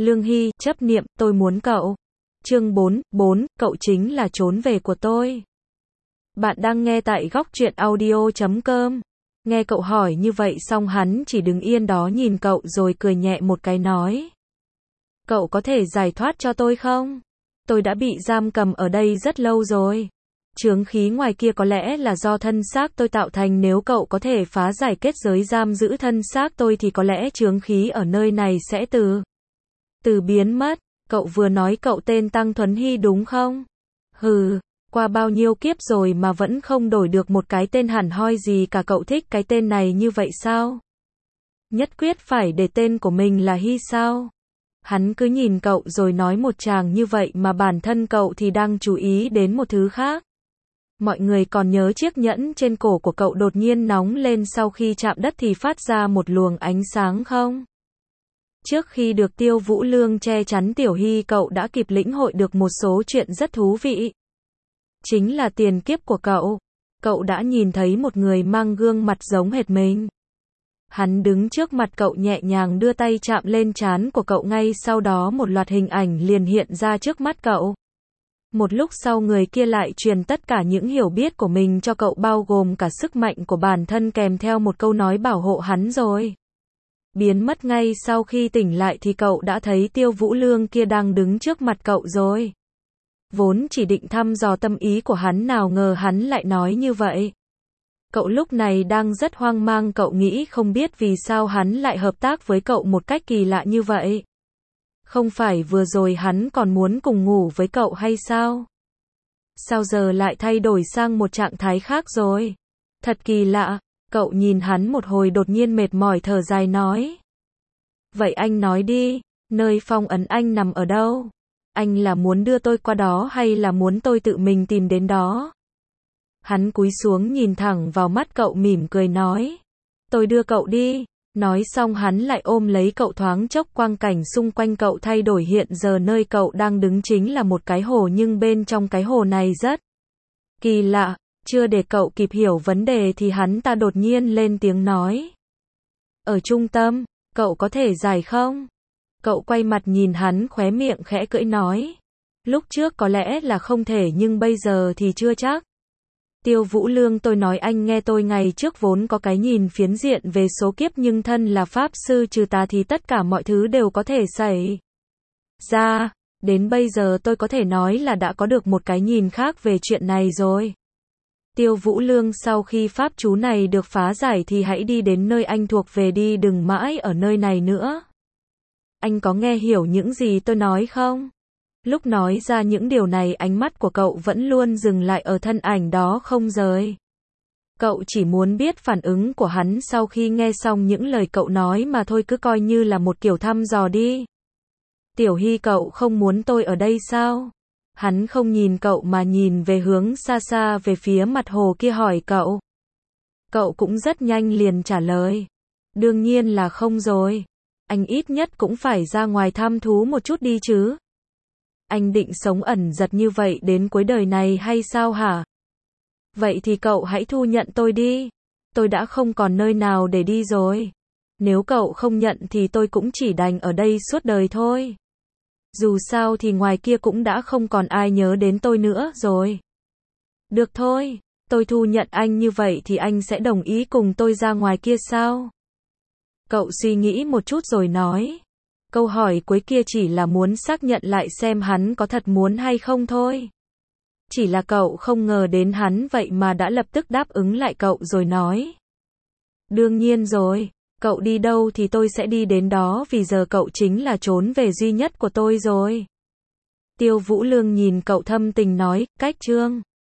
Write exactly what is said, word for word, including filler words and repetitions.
Lương Hy, chấp niệm, tôi muốn cậu. Chương bốn, bốn, cậu chính là trốn về của tôi. Bạn đang nghe tại góc truyện audio chấm com. Nghe cậu hỏi như vậy xong hắn chỉ đứng yên đó nhìn cậu rồi cười nhẹ một cái nói. Cậu có thể giải thoát cho tôi không? Tôi đã bị giam cầm ở đây rất lâu rồi. Chướng khí ngoài kia có lẽ là do thân xác tôi tạo thành, nếu cậu có thể phá giải kết giới giam giữ thân xác tôi thì có lẽ chướng khí ở nơi này sẽ từ từ biến mất. Cậu vừa nói cậu tên Tăng Thuấn Hy đúng không? Hừ, qua bao nhiêu kiếp rồi mà vẫn không đổi được một cái tên hẳn hoi gì cả, cậu thích cái tên này như vậy sao? Nhất quyết phải để tên của mình là Hy sao? Hắn cứ nhìn cậu rồi nói một tràng như vậy mà bản thân cậu thì đang chú ý đến một thứ khác. Mọi người còn nhớ chiếc nhẫn trên cổ của cậu đột nhiên nóng lên sau khi chạm đất thì phát ra một luồng ánh sáng không? Trước khi được Tiêu Vũ Lương che chắn Tiểu Hy, cậu đã kịp lĩnh hội được một số chuyện rất thú vị. Chính là tiền kiếp của cậu. Cậu đã nhìn thấy một người mang gương mặt giống hệt mình. Hắn đứng trước mặt cậu nhẹ nhàng đưa tay chạm lên trán của cậu, ngay sau đó một loạt hình ảnh liền hiện ra trước mắt cậu. Một lúc sau người kia lại truyền tất cả những hiểu biết của mình cho cậu, bao gồm cả sức mạnh của bản thân kèm theo một câu nói bảo hộ hắn rồi. Biến mất ngay sau khi tỉnh lại thì cậu đã thấy Tiêu Vũ Lương kia đang đứng trước mặt cậu rồi. Vốn chỉ định thăm dò tâm ý của hắn, nào ngờ hắn lại nói như vậy. Cậu lúc này đang rất hoang mang, cậu nghĩ không biết vì sao hắn lại hợp tác với cậu một cách kỳ lạ như vậy. Không phải vừa rồi hắn còn muốn cùng ngủ với cậu hay sao? Sao giờ lại thay đổi sang một trạng thái khác rồi? Thật kỳ lạ. Cậu nhìn hắn một hồi đột nhiên mệt mỏi thở dài nói. Vậy anh nói đi, nơi phong ấn anh nằm ở đâu? Anh là muốn đưa tôi qua đó hay là muốn tôi tự mình tìm đến đó? Hắn cúi xuống nhìn thẳng vào mắt cậu mỉm cười nói. Tôi đưa cậu đi. Nói xong hắn lại ôm lấy cậu, thoáng chốc quang cảnh xung quanh cậu thay đổi, hiện giờ nơi cậu đang đứng chính là một cái hồ, nhưng bên trong cái hồ này rất kỳ lạ. Chưa để cậu kịp hiểu vấn đề thì hắn ta đột nhiên lên tiếng nói. Ở trung tâm, cậu có thể giải không? Cậu quay mặt nhìn hắn, khóe miệng khẽ cưỡi nói. Lúc trước có lẽ là không thể nhưng bây giờ thì chưa chắc. Tiêu Vũ Lương, tôi nói anh nghe, tôi ngày trước vốn có cái nhìn phiến diện về số kiếp, nhưng thân là pháp sư trừ tà thì tất cả mọi thứ đều có thể xảy ra. Đến bây giờ tôi có thể nói là đã có được một cái nhìn khác về chuyện này rồi. Tiêu Vũ Lương, sau khi pháp chú này được phá giải thì hãy đi đến nơi anh thuộc về đi, đừng mãi ở nơi này nữa. Anh có nghe hiểu những gì tôi nói không? Lúc nói ra những điều này, ánh mắt của cậu vẫn luôn dừng lại ở thân ảnh đó không rời. Cậu chỉ muốn biết phản ứng của hắn sau khi nghe xong những lời cậu nói mà thôi, cứ coi như là một kiểu thăm dò đi. Tiểu Hy, cậu không muốn tôi ở đây sao? Hắn không nhìn cậu mà nhìn về hướng xa xa về phía mặt hồ kia hỏi cậu. Cậu cũng rất nhanh liền trả lời. Đương nhiên là không rồi. Anh ít nhất cũng phải ra ngoài thăm thú một chút đi chứ. Anh định sống ẩn giật như vậy đến cuối đời này hay sao hả? Vậy thì cậu hãy thu nhận tôi đi. Tôi đã không còn nơi nào để đi rồi. Nếu cậu không nhận thì tôi cũng chỉ đành ở đây suốt đời thôi. Dù sao thì ngoài kia cũng đã không còn ai nhớ đến tôi nữa rồi. Được thôi, tôi thu nhận anh như vậy thì anh sẽ đồng ý cùng tôi ra ngoài kia sao? Cậu suy nghĩ một chút rồi nói. Câu hỏi cuối kia chỉ là muốn xác nhận lại xem hắn có thật muốn hay không thôi. Chỉ là cậu không ngờ đến hắn vậy mà đã lập tức đáp ứng lại cậu rồi nói. Đương nhiên rồi. Cậu đi đâu thì tôi sẽ đi đến đó, vì giờ cậu chính là trốn về duy nhất của tôi rồi. Tiêu Vũ Lương nhìn cậu thâm tình nói, cách chương.